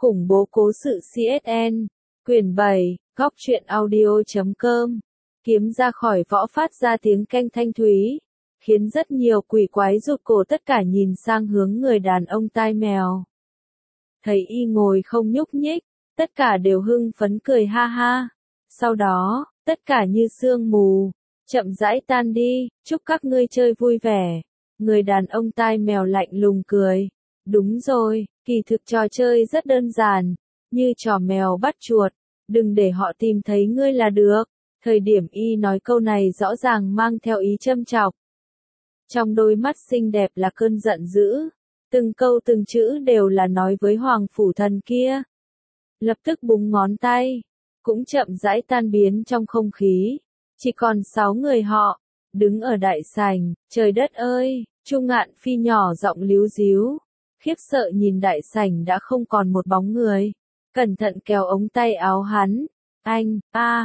Khủng bố cố sự CSN, quyển 7, góc truyện audio.com, kiếm ra khỏi vỏ phát ra tiếng keng thanh thúy, khiến rất nhiều quỷ quái rụt cổ tất cả nhìn sang hướng người đàn ông tai mèo. Thấy y ngồi không nhúc nhích, tất cả đều hưng phấn cười ha ha. Sau đó, tất cả như sương mù, chậm rãi tan đi, chúc các ngươi chơi vui vẻ. Người đàn ông tai mèo lạnh lùng cười. Đúng rồi, kỳ thực trò chơi rất đơn giản, như trò mèo bắt chuột, đừng để họ tìm thấy ngươi là được. Thời điểm y nói câu này rõ ràng mang theo ý châm chọc. Trong đôi mắt xinh đẹp là cơn giận dữ, từng câu từng chữ đều là nói với Hoàng Phủ Thần kia. Lập tức búng ngón tay, cũng chậm rãi tan biến trong không khí. Chỉ còn 6 người họ, đứng ở đại sảnh, trời đất ơi, Chu Ngạn Phi nhỏ giọng líu díu, khiếp sợ nhìn đại sảnh đã không còn một bóng người, cẩn thận kéo ống tay áo hắn. Anh,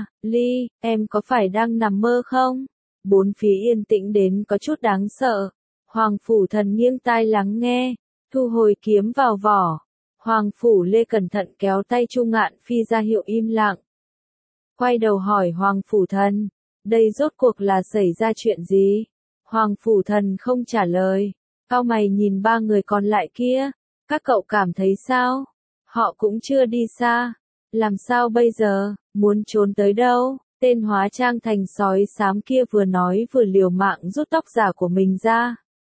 Ly, em có phải đang nằm mơ không? Bốn phía yên tĩnh đến có chút đáng sợ. Hoàng Phủ Thần nghiêng tai lắng nghe, thu hồi kiếm vào vỏ. Hoàng Phủ Lê cẩn thận kéo tay Chu Ngạn Phi ra hiệu im lặng. Quay đầu hỏi Hoàng Phủ Thần, đây rốt cuộc là xảy ra chuyện gì? Hoàng Phủ Thần không trả lời, cau mày nhìn ba người còn lại kia, các cậu cảm thấy sao? Họ cũng chưa đi xa, làm sao bây giờ, muốn trốn tới đâu? Tên hóa trang thành sói xám kia vừa nói vừa liều mạng rút tóc giả của mình ra.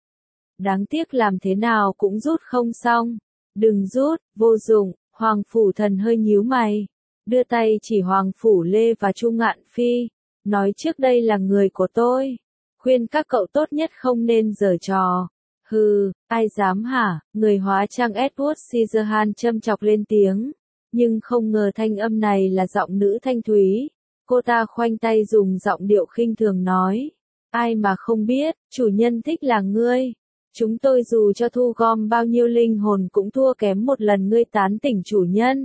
Đáng tiếc làm thế nào cũng rút không xong. Đừng rút, vô dụng. Hoàng Phủ Thần hơi nhíu mày, đưa tay chỉ Hoàng Phủ Lê và Chu Ngạn Phi, nói trước đây là người của tôi, khuyên các cậu tốt nhất không nên giở trò. Hừ, ai dám hả? Người hóa trang Edward Scissorhands châm chọc lên tiếng, nhưng không ngờ thanh âm này là giọng nữ thanh thúy. Cô ta khoanh tay dùng giọng điệu khinh thường nói, ai mà không biết, chủ nhân thích là ngươi. Chúng tôi dù cho thu gom bao nhiêu linh hồn cũng thua kém một lần ngươi tán tỉnh chủ nhân.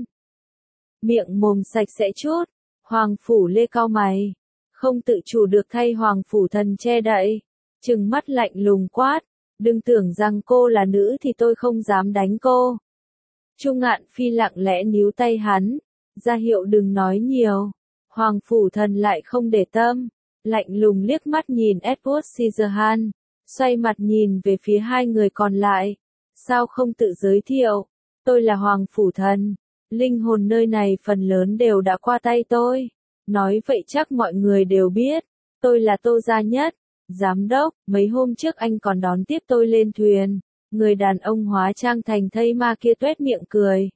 Miệng mồm sạch sẽ chút, Hoàng Phủ Lê cau mày, không tự chủ được thay Hoàng Phủ Thần che đậy, trừng mắt lạnh lùng quát, đừng tưởng rằng cô là nữ thì tôi không dám đánh cô. Chu Ngạn Phi lặng lẽ níu tay hắn, ra hiệu đừng nói nhiều. Hoàng Phủ Thần lại không để tâm, lạnh lùng liếc mắt nhìn Edward Scissorhands, xoay mặt nhìn về phía hai người còn lại. Sao không tự giới thiệu? Tôi là Hoàng Phủ Thần, linh hồn nơi này phần lớn đều đã qua tay tôi. Nói vậy chắc mọi người đều biết, tôi là Tô Gia Nhất, giám đốc, mấy hôm trước anh còn đón tiếp tôi lên thuyền. Người đàn ông hóa trang thành thây ma kia tuét miệng cười,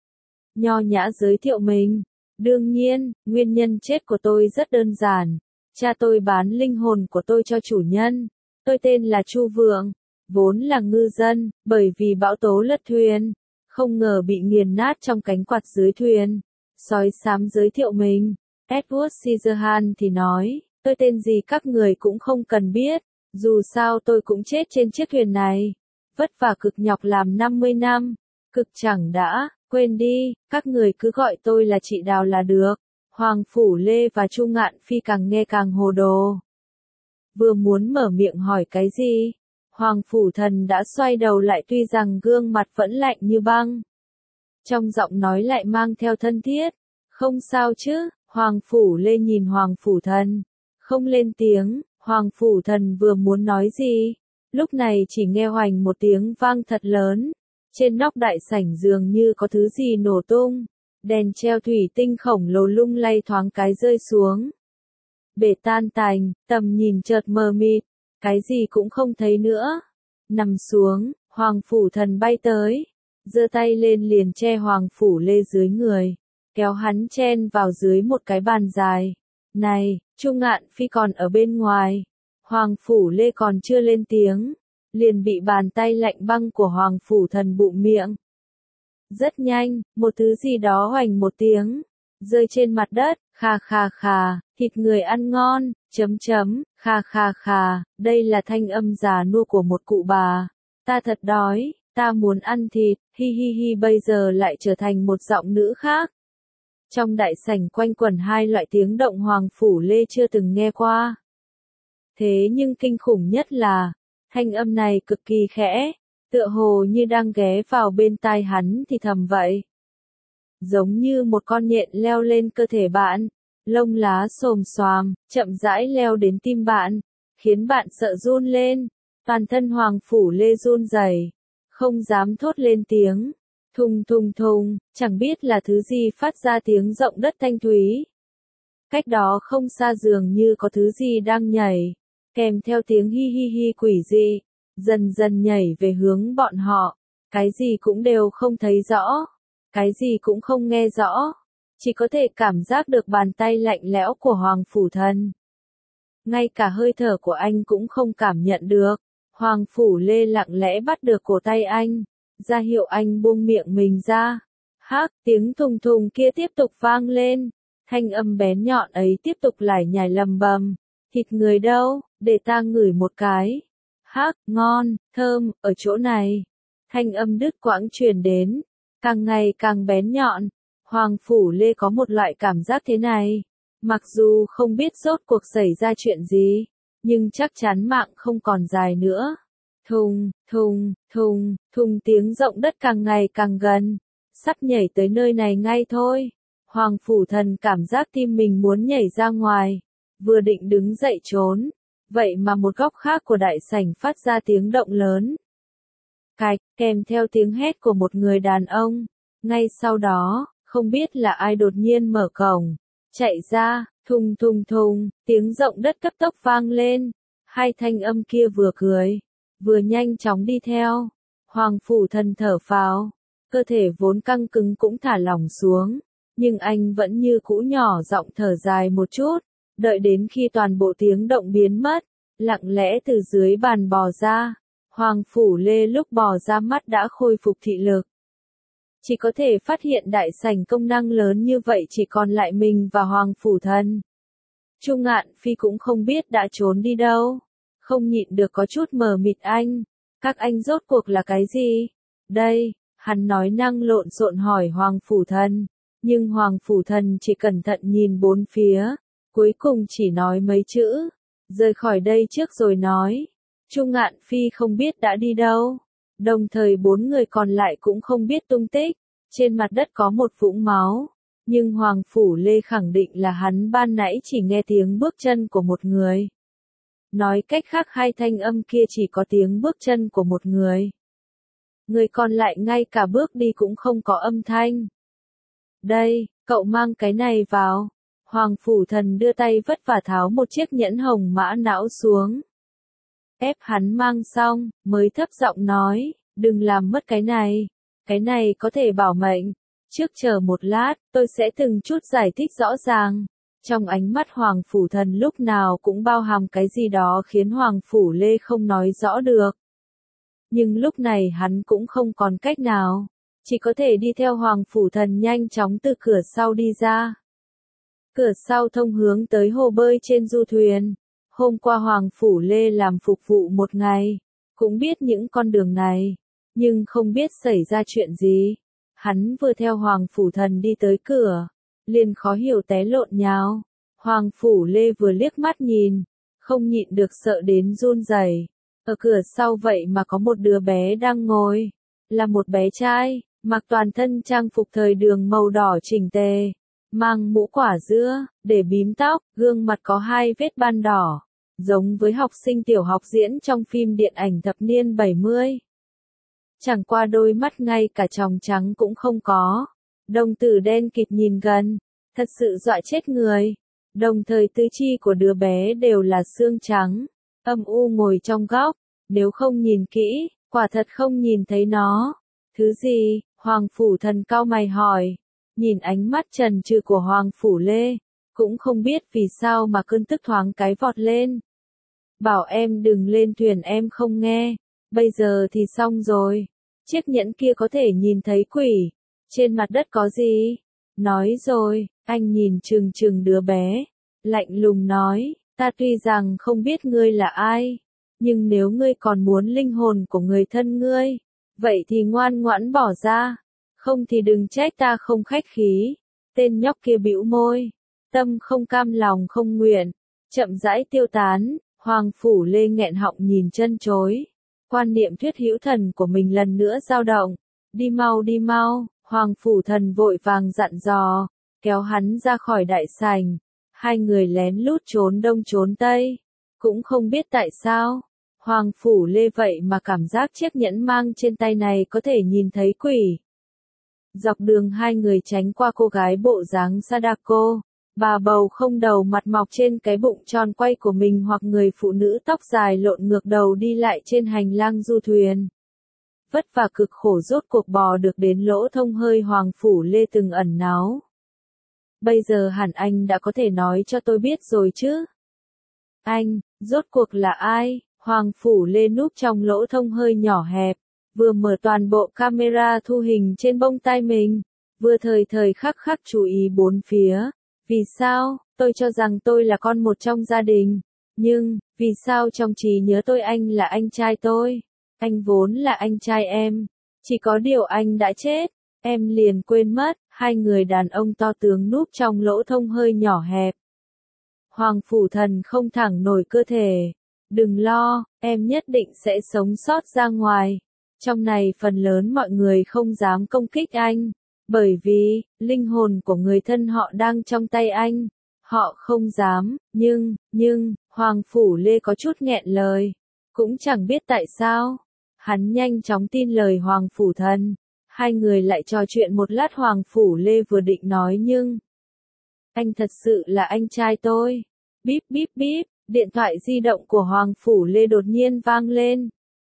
nho nhã giới thiệu mình. Đương nhiên, nguyên nhân chết của tôi rất đơn giản. Cha tôi bán linh hồn của tôi cho chủ nhân. Tôi tên là Chu Vượng, vốn là ngư dân, bởi vì bão tố lật thuyền, không ngờ bị nghiền nát trong cánh quạt dưới thuyền. Sói xám giới thiệu mình. Edward Scissorhands thì nói, tôi tên gì các người cũng không cần biết, dù sao tôi cũng chết trên chiếc thuyền này. Vất vả cực nhọc làm 50 năm, cực chẳng đã. Quên đi, các người cứ gọi tôi là chị Đào là được. Hoàng Phủ Lê và Chu Ngạn Phi càng nghe càng hồ đồ. Vừa muốn mở miệng hỏi cái gì, Hoàng Phủ Thần đã xoay đầu lại, tuy rằng gương mặt vẫn lạnh như băng, trong giọng nói lại mang theo thân thiết. Không sao chứ? Hoàng Phủ Lê nhìn Hoàng Phủ Thần, không lên tiếng. Hoàng Phủ Thần vừa muốn nói gì, lúc này chỉ nghe hoành một tiếng vang thật lớn. Trên nóc đại sảnh dường như có thứ gì nổ tung, đèn treo thủy tinh khổng lồ lung lay thoáng cái rơi xuống. Bể tan tành, tầm nhìn chợt mờ mịt, cái gì cũng không thấy nữa. Nằm xuống, Hoàng Phủ Thần bay tới, giơ tay lên liền che Hoàng Phủ Lê dưới người, kéo hắn chen vào dưới một cái bàn dài. Này, Chu Ngạn Phi còn ở bên ngoài. Hoàng Phủ Lê còn chưa lên tiếng, liền bị bàn tay lạnh băng của Hoàng Phủ Thần bụm miệng. Rất nhanh, một thứ gì đó hoành một tiếng, rơi trên mặt đất. Kha kha kha, thịt người ăn ngon, kha kha kha, đây là thanh âm già nua của một cụ bà. Ta thật đói, ta muốn ăn thịt, hi hi hi. Bây giờ lại trở thành một giọng nữ khác. Trong đại sảnh quanh quẩn hai loại tiếng động Hoàng Phủ Lê chưa từng nghe qua. Thế nhưng kinh khủng nhất là, thanh âm này cực kỳ khẽ, tựa hồ như đang ghé vào bên tai hắn thì thầm vậy. giống như một con nhện leo lên cơ thể bạn, lông lá xồm xoàm, chậm rãi leo đến tim bạn, khiến bạn sợ run lên, toàn thân Hoàng Phủ Lê run rẩy, không dám thốt lên tiếng. Thùng thùng thùng, chẳng biết là thứ gì phát ra tiếng rộng đất thanh thúy. Cách đó không xa dường như có thứ gì đang nhảy, kèm theo tiếng hi hi hi quỷ dị, dần dần nhảy về hướng bọn họ. Cái gì cũng đều không thấy rõ, cái gì cũng không nghe rõ, chỉ có thể cảm giác được bàn tay lạnh lẽo của Hoàng Phủ Thần. Ngay cả hơi thở của anh cũng không cảm nhận được. Hoàng Phủ Lê lặng lẽ bắt được cổ tay anh, ra hiệu anh buông miệng mình ra. Hắc, tiếng thùng thùng kia tiếp tục vang lên, thanh âm bén nhọn ấy tiếp tục lải nhải lầm bầm. Thịt người đâu, để ta ngửi một cái. Hắc, ngon, thơm, ở chỗ này. Thanh âm đứt quãng truyền đến, càng ngày càng bén nhọn. Hoàng Phủ Lê có một loại cảm giác thế này. Mặc dù không biết rốt cuộc xảy ra chuyện gì, nhưng chắc chắn mạng không còn dài nữa. Thùng, thùng, thùng, thùng tiếng rộng đất càng ngày càng gần, sắp nhảy tới nơi này ngay thôi. Hoàng Phủ Thần cảm giác tim mình muốn nhảy ra ngoài, vừa định đứng dậy trốn, vậy mà một góc khác của đại sảnh phát ra tiếng động lớn. Cạch, kèm theo tiếng hét của một người đàn ông. Ngay sau đó, không biết là ai đột nhiên mở cổng, chạy ra, thùng thùng thùng, tiếng rộng đất cấp tốc vang lên. Hai thanh âm kia vừa cười, vừa nhanh chóng đi theo. Hoàng Phủ Thần thở phào, cơ thể vốn căng cứng cũng thả lỏng xuống, nhưng anh vẫn như cũ nhỏ giọng thở dài một chút, đợi đến khi toàn bộ tiếng động biến mất, lặng lẽ từ dưới bàn bò ra. Hoàng Phủ Lê lúc bò ra mắt đã khôi phục thị lực. Chỉ có thể phát hiện đại sảnh công năng lớn như vậy chỉ còn lại mình và Hoàng Phủ Thần. Chu Ngạn Phi cũng không biết đã trốn đi đâu. Không nhịn được có chút mờ mịt anh. Các anh rốt cuộc là cái gì? Đây, hắn nói năng lộn xộn hỏi Hoàng Phủ Thần. Nhưng Hoàng Phủ Thần chỉ cẩn thận nhìn bốn phía. Cuối cùng chỉ nói mấy chữ. Rời khỏi đây trước rồi nói. Chu Ngạn Phi không biết đã đi đâu. Đồng thời bốn người còn lại cũng không biết tung tích. Trên mặt đất có một vũng máu. Nhưng Hoàng Phủ Lê khẳng định là hắn ban nãy chỉ nghe tiếng bước chân của một người. Nói cách khác hai thanh âm kia chỉ có tiếng bước chân của một người. Người còn lại ngay cả bước đi cũng không có âm thanh. Đây, cậu mang cái này vào. Hoàng Phủ Thần đưa tay vất vả tháo một chiếc nhẫn hồng mã não xuống. Ép hắn mang xong, mới thấp giọng nói, đừng làm mất cái này có thể bảo mệnh. Trước chờ một lát, tôi sẽ từng chút giải thích rõ ràng. Trong ánh mắt Hoàng Phủ Thần lúc nào cũng bao hàm cái gì đó khiến Hoàng Phủ Lê không nói rõ được. Nhưng lúc này hắn cũng không còn cách nào. Chỉ có thể đi theo Hoàng Phủ Thần nhanh chóng từ cửa sau đi ra. Cửa sau thông hướng tới hồ bơi trên du thuyền. Hôm qua Hoàng Phủ Lê làm phục vụ một ngày. Cũng biết những con đường này. Nhưng không biết xảy ra chuyện gì. Hắn vừa theo Hoàng Phủ Thần đi tới cửa, liền khó hiểu té lộn nhào. Hoàng Phủ Lê vừa liếc mắt nhìn, không nhịn được sợ đến run rẩy. Ở cửa sau vậy mà có một đứa bé đang ngồi, là một bé trai, mặc toàn thân trang phục thời đường màu đỏ chỉnh tề, mang mũ quả dưa, để bím tóc, gương mặt có hai vết ban đỏ, giống với học sinh tiểu học diễn trong phim điện ảnh thập niên 70. Chẳng qua đôi mắt ngay cả tròng trắng cũng không có. Đồng tử đen kịt nhìn gần, thật sự dọa chết người. Đồng thời tứ chi của đứa bé đều là xương trắng, âm u ngồi trong góc, nếu không nhìn kỹ, quả thật không nhìn thấy nó. Thứ gì? Hoàng Phủ Thần cau mày hỏi. Nhìn ánh mắt trần trừ của Hoàng Phủ Lê, cũng không biết vì sao mà cơn tức thoáng cái vọt lên. Bảo em đừng lên thuyền em không nghe, bây giờ thì xong rồi. Chiếc nhẫn kia có thể nhìn thấy quỷ. Trên mặt đất có gì? Nói rồi, anh nhìn chừng chừng đứa bé. Lạnh lùng nói, ta tuy rằng không biết ngươi là ai. Nhưng nếu ngươi còn muốn linh hồn của người thân ngươi, vậy thì ngoan ngoãn bỏ ra. Không thì đừng trách ta không khách khí. Tên nhóc kia bĩu môi. Tâm không cam lòng không nguyện. Chậm rãi tiêu tán. Hoàng Phủ Lê nghẹn họng nhìn chân chối. Quan niệm thuyết hữu thần của mình lần nữa dao động. Đi mau, Hoàng Phủ Thần vội vàng dặn dò, kéo hắn ra khỏi đại sảnh. Hai người lén lút trốn đông trốn tây. Cũng không biết tại sao, Hoàng Phủ Lê vậy mà cảm giác chiếc nhẫn mang trên tay này có thể nhìn thấy quỷ. Dọc đường hai người tránh qua cô gái bộ dáng Sadako, bà bầu không đầu mặt mọc trên cái bụng tròn quay của mình hoặc người phụ nữ tóc dài lộn ngược đầu đi lại trên hành lang du thuyền. Vất vả cực khổ rốt cuộc bò được đến lỗ thông hơi Hoàng Phủ Lê từng ẩn náu. Bây giờ hẳn anh đã có thể nói cho tôi biết rồi chứ. Anh, rốt cuộc là ai? Hoàng Phủ Lê núp trong lỗ thông hơi nhỏ hẹp, vừa mở toàn bộ camera thu hình trên bông tai mình, vừa thời thời khắc khắc chú ý bốn phía. Vì sao? Tôi cho rằng tôi là con một trong gia đình. Nhưng, vì sao trong trí nhớ tôi anh là anh trai tôi? Anh vốn là anh trai em. Chỉ có điều anh đã chết. Em liền quên mất, hai người đàn ông to tướng núp trong lỗ thông hơi nhỏ hẹp. Hoàng Phủ Thần không thẳng nổi cơ thể. Đừng lo, em nhất định sẽ sống sót ra ngoài. Trong này phần lớn mọi người không dám công kích anh. Bởi vì, linh hồn của người thân họ đang trong tay anh. Họ không dám, nhưng, Hoàng Phủ Lê có chút nghẹn lời. Cũng chẳng biết tại sao. Hắn nhanh chóng tin lời Hoàng Phủ Thần. Hai người lại trò chuyện một lát. Hoàng Phủ Lê vừa định nói nhưng... Anh thật sự là anh trai tôi. Bíp bíp bíp, điện thoại di động của Hoàng Phủ Lê đột nhiên vang lên.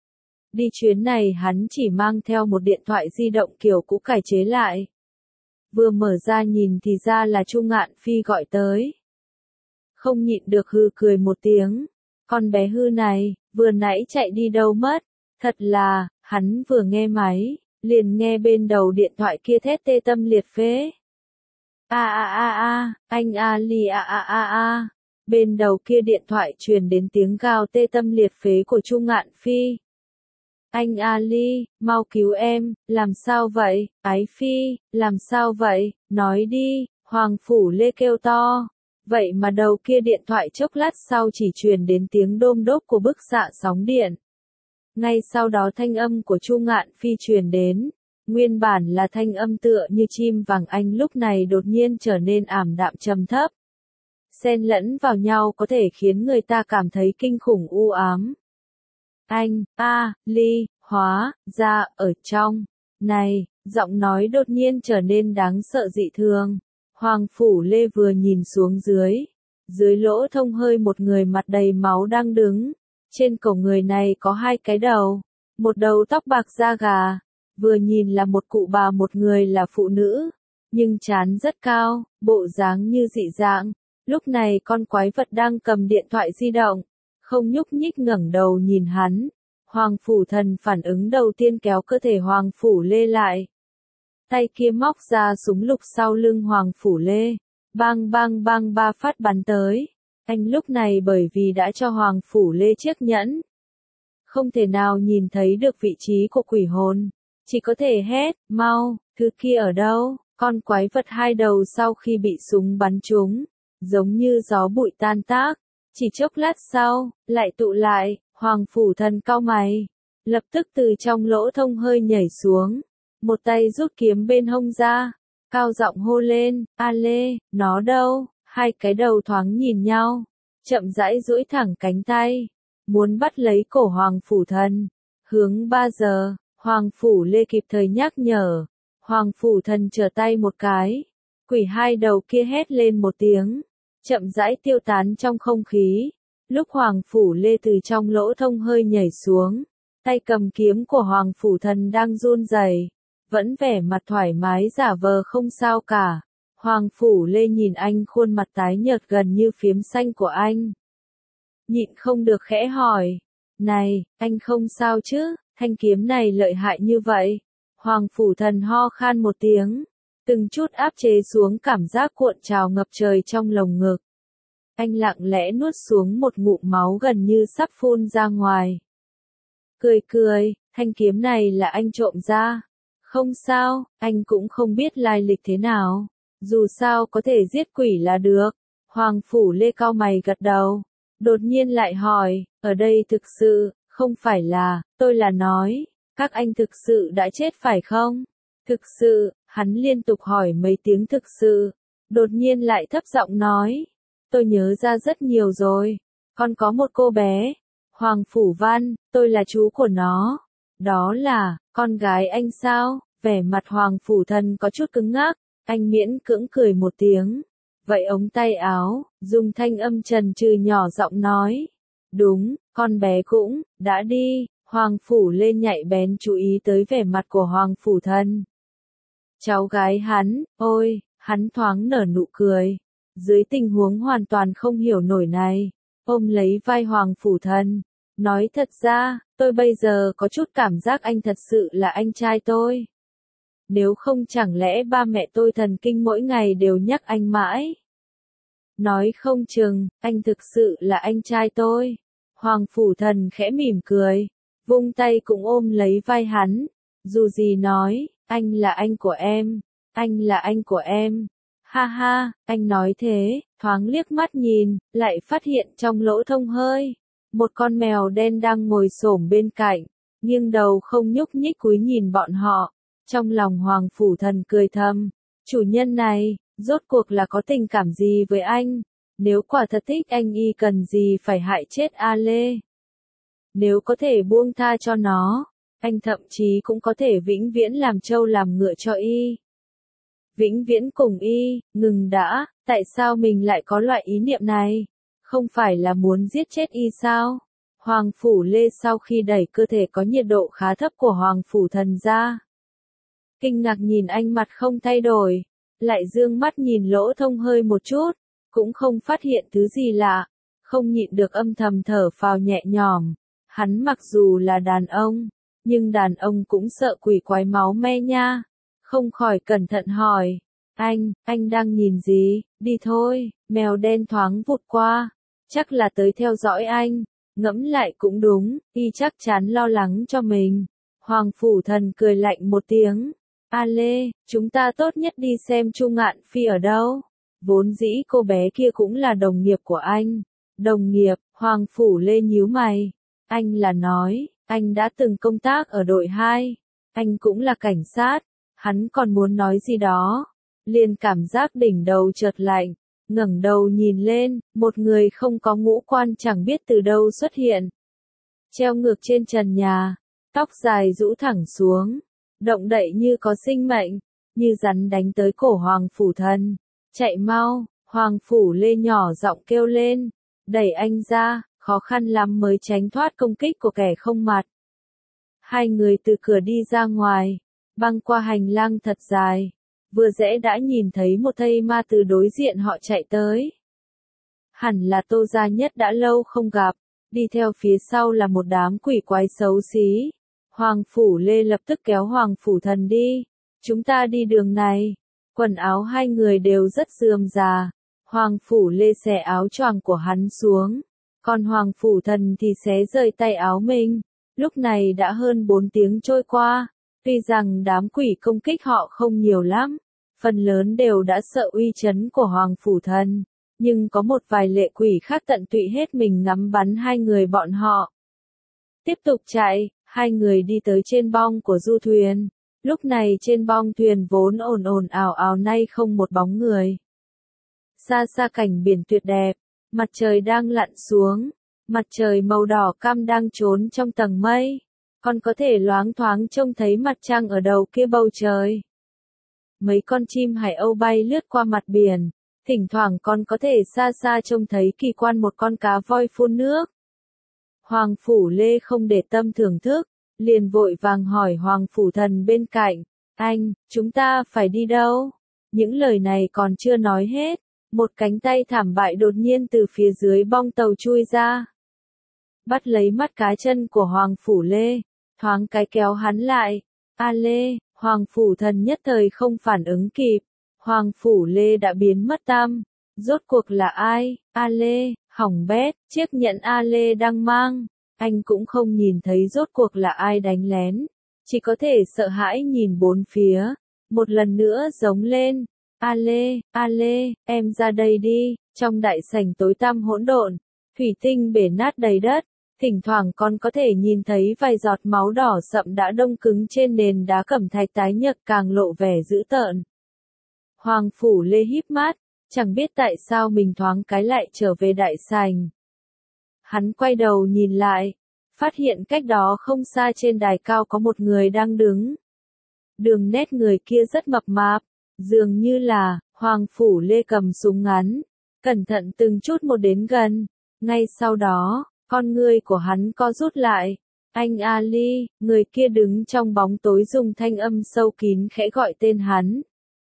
Đi chuyến này hắn chỉ mang theo một điện thoại di động kiểu cũ cải chế lại. Vừa mở ra nhìn thì ra là Chu Ngạn Phi gọi tới. Không nhịn được hư cười một tiếng. Con bé hư này, vừa nãy chạy đi đâu mất? Thật là, hắn vừa nghe máy, liền nghe bên đầu điện thoại kia thét tê tâm liệt phế. Anh Ali Bên đầu kia điện thoại truyền đến tiếng gào tê tâm liệt phế của Chu Ngạn Phi. Anh Ali, mau cứu em, làm sao vậy? Ái Phi, làm sao vậy? Nói đi, Hoàng Phủ Lê kêu to. Vậy mà đầu kia điện thoại chốc lát sau chỉ truyền đến tiếng đôm đốp của bức xạ sóng điện. Ngay sau đó thanh âm của Chu Ngạn Phi truyền đến. Nguyên bản là thanh âm tựa như chim vàng anh lúc này đột nhiên trở nên ảm đạm trầm thấp. Xen lẫn vào nhau có thể khiến người ta cảm thấy kinh khủng u ám. Anh, Ly, hóa, ra, ở trong. Này, giọng nói đột nhiên trở nên đáng sợ dị thường. Hoàng Phủ Lê vừa nhìn xuống dưới. Dưới lỗ thông hơi một người mặt đầy máu đang đứng. Trên cổ người này có hai cái đầu. Một đầu tóc bạc da gà. Vừa nhìn là một cụ bà, một người là phụ nữ. Nhưng trán rất cao, bộ dáng như dị dạng. Lúc này con quái vật đang cầm điện thoại di động. Không nhúc nhích ngẩng đầu nhìn hắn. Hoàng Phủ Thần phản ứng đầu tiên kéo cơ thể Hoàng Phủ Lê lại. Tay kia móc ra súng lục sau lưng Hoàng Phủ Lê. Bang bang bang ba phát bắn tới. Anh lúc này bởi vì đã cho Hoàng Phủ Lê chiếc nhẫn. Không thể nào nhìn thấy được vị trí của quỷ hồn. Chỉ có thể hét, mau, thứ kia ở đâu? Con quái vật hai đầu sau khi bị súng bắn trúng. Giống như gió bụi tan tác. Chỉ chốc lát sau, lại tụ lại, Hoàng Phủ Thần cau mày. Lập tức từ trong lỗ thông hơi nhảy xuống. Một tay rút kiếm bên hông ra. Cao giọng hô lên, A Lê, nó đâu? Hai cái đầu thoáng nhìn nhau. Chậm rãi duỗi thẳng cánh tay. Muốn bắt lấy cổ Hoàng Phủ Thần. Hướng 3 giờ, Hoàng Phủ Lê kịp thời nhắc nhở. Hoàng Phủ Thần trở tay một cái. Quỷ hai đầu kia hét lên một tiếng. Chậm rãi tiêu tán trong không khí. Lúc Hoàng Phủ Lê từ trong lỗ thông hơi nhảy xuống, tay cầm kiếm của Hoàng Phủ Thần đang run rẩy, vẫn vẻ mặt thoải mái giả vờ không sao cả. Hoàng Phủ Lê nhìn anh khuôn mặt tái nhợt gần như phiếm xanh của anh. Nhịn không được khẽ hỏi, này, anh không sao chứ, thanh kiếm này lợi hại như vậy. Hoàng Phủ Thần ho khan một tiếng, từng chút áp chế xuống cảm giác cuộn trào ngập trời trong lồng ngực. Anh lặng lẽ nuốt xuống một ngụm máu gần như sắp phun ra ngoài. Cười, thanh kiếm này là anh trộm ra. Không sao, anh cũng không biết lai lịch thế nào. Dù sao có thể giết quỷ là được. Hoàng Phủ Lê cau mày gật đầu. Đột nhiên lại hỏi, ở đây thực sự, không phải là, tôi là nói, các anh thực sự đã chết phải không? Thực sự, Hắn liên tục hỏi mấy tiếng thực sự, đột nhiên lại thấp giọng nói, tôi nhớ ra rất nhiều rồi, con có một cô bé, Hoàng Phủ Văn, tôi là chú của nó, đó là, con gái anh sao? Vẻ mặt Hoàng Phủ Thần có chút cứng ngắc, anh miễn cưỡng cười một tiếng, vậy ống tay áo, dùng thanh âm trần trừ nhỏ giọng nói, đúng, con bé cũng, đã đi, Hoàng Phủ Lê nhạy bén chú ý tới vẻ mặt của Hoàng Phủ Thần. Cháu gái hắn, ôi, hắn thoáng nở nụ cười, dưới tình huống hoàn toàn không hiểu nổi này, ôm lấy vai Hoàng Phủ Thần, nói thật ra, tôi bây giờ có chút cảm giác anh thật sự là anh trai tôi. Nếu không chẳng lẽ ba mẹ tôi thần kinh mỗi ngày đều nhắc anh mãi. Nói không chừng, anh thực sự là anh trai tôi. Hoàng Phủ Thần khẽ mỉm cười, vung tay cũng ôm lấy vai hắn, dù gì nói, anh là anh của em, anh là anh của em. Ha ha, anh nói thế, thoáng liếc mắt nhìn, lại phát hiện trong lỗ thông hơi, một con mèo đen đang ngồi xổm bên cạnh, nghiêng đầu không nhúc nhích cúi nhìn bọn họ. Trong lòng Hoàng Phủ Thần cười thầm, chủ nhân này, rốt cuộc là có tình cảm gì với anh? Nếu quả thật thích anh y cần gì phải hại chết A Lê? Nếu có thể buông tha cho nó, anh thậm chí cũng có thể vĩnh viễn làm trâu làm ngựa cho y. Vĩnh viễn cùng y, ngừng đã, tại sao mình lại có loại ý niệm này? Không phải là muốn giết chết y sao? Hoàng Phủ Lê sau khi đẩy cơ thể có nhiệt độ khá thấp của Hoàng Phủ Thần ra. Kinh ngạc nhìn anh mặt không thay đổi, lại dương mắt nhìn lỗ thông hơi một chút, cũng không phát hiện thứ gì lạ, không nhịn được âm thầm thở phào nhẹ nhõm. Hắn mặc dù là đàn ông, nhưng đàn ông cũng sợ quỷ quái máu me nha. Không khỏi cẩn thận hỏi, anh đang nhìn gì, đi thôi, mèo đen thoáng vụt qua, chắc là tới theo dõi anh, ngẫm lại cũng đúng, y chắc chắn lo lắng cho mình. Hoàng Phủ Thần cười lạnh một tiếng, A Lê, chúng ta tốt nhất đi xem Chu Ngạn Phi ở đâu, vốn dĩ cô bé kia cũng là đồng nghiệp của anh. Đồng nghiệp, Hoàng Phủ Lê nhíu mày, anh là nói, anh đã từng công tác ở đội 2, anh cũng là cảnh sát. Hắn còn muốn nói gì đó, liền cảm giác đỉnh đầu chợt lạnh, ngẩng đầu nhìn lên, một người không có ngũ quan chẳng biết từ đâu xuất hiện. Treo ngược trên trần nhà, tóc dài rũ thẳng xuống, động đậy như có sinh mệnh, như rắn đánh tới cổ Hoàng Phủ Thần. Chạy mau, Hoàng Phủ Lê nhỏ giọng kêu lên, đẩy anh ra, khó khăn lắm mới tránh thoát công kích của kẻ không mặt. Hai người từ cửa đi ra ngoài, băng qua hành lang thật dài, vừa rẽ đã nhìn thấy một thây ma từ đối diện họ chạy tới. Hẳn là Tô Gia Nhất đã lâu không gặp, đi theo phía sau là một đám quỷ quái xấu xí. Hoàng Phủ Lê lập tức kéo Hoàng Phủ Thần đi, chúng ta đi đường này. Quần áo hai người đều rất rườm rà, Hoàng Phủ Lê xẻ áo choàng của hắn xuống, còn Hoàng Phủ Thần thì xé rời tay áo mình. Lúc này đã hơn 4 tiếng trôi qua. Tuy rằng đám quỷ công kích họ không nhiều lắm, phần lớn đều đã sợ uy chấn của Hoàng Phủ Thần, nhưng có một vài lệ quỷ khác tận tụy hết mình ngắm bắn hai người bọn họ. Tiếp tục chạy, hai người đi tới trên bong của du thuyền. Lúc này trên bong thuyền vốn ồn ồn ào ào nay không một bóng người. Xa xa cảnh biển tuyệt đẹp, mặt trời đang lặn xuống, mặt trời màu đỏ cam đang trốn trong tầng mây. Còn có thể loáng thoáng trông thấy mặt trăng ở đầu kia bầu trời. Mấy con chim hải âu bay lướt qua mặt biển, thỉnh thoảng còn có thể xa xa trông thấy kỳ quan một con cá voi phun nước. Hoàng Phủ Lê không để tâm thưởng thức, liền vội vàng hỏi Hoàng Phủ Thần bên cạnh, anh, chúng ta phải đi đâu? Những lời này còn chưa nói hết, một cánh tay thảm bại đột nhiên từ phía dưới bong tàu chui ra. Bắt lấy mắt cá chân của Hoàng Phủ Lê, thoáng cái kéo hắn lại. A Lê, Hoàng Phủ Thần nhất thời không phản ứng kịp. Hoàng Phủ Lê đã biến mất tăm. Rốt cuộc là ai? A Lê, hỏng bét, chiếc nhẫn A Lê đang mang. Anh cũng không nhìn thấy rốt cuộc là ai đánh lén. Chỉ có thể sợ hãi nhìn bốn phía. Một lần nữa giống lên. A Lê, em ra đây đi. Trong đại sảnh tối tăm hỗn độn, thủy tinh bể nát đầy đất. Thỉnh thoảng còn có thể nhìn thấy vài giọt máu đỏ sậm đã đông cứng trên nền đá cẩm thạch tái nhợt càng lộ vẻ dữ tợn. Hoàng Phủ Lê híp mắt, chẳng biết tại sao mình thoáng cái lại trở về đại sảnh. Hắn quay đầu nhìn lại, phát hiện cách đó không xa trên đài cao có một người đang đứng. Đường nét người kia rất mập mạp, dường như là Hoàng Phủ Lê cầm súng ngắn, cẩn thận từng chút một đến gần. Ngay sau đó, con ngươi của hắn co rút lại. Anh Ali, người kia đứng trong bóng tối dùng thanh âm sâu kín khẽ gọi tên hắn.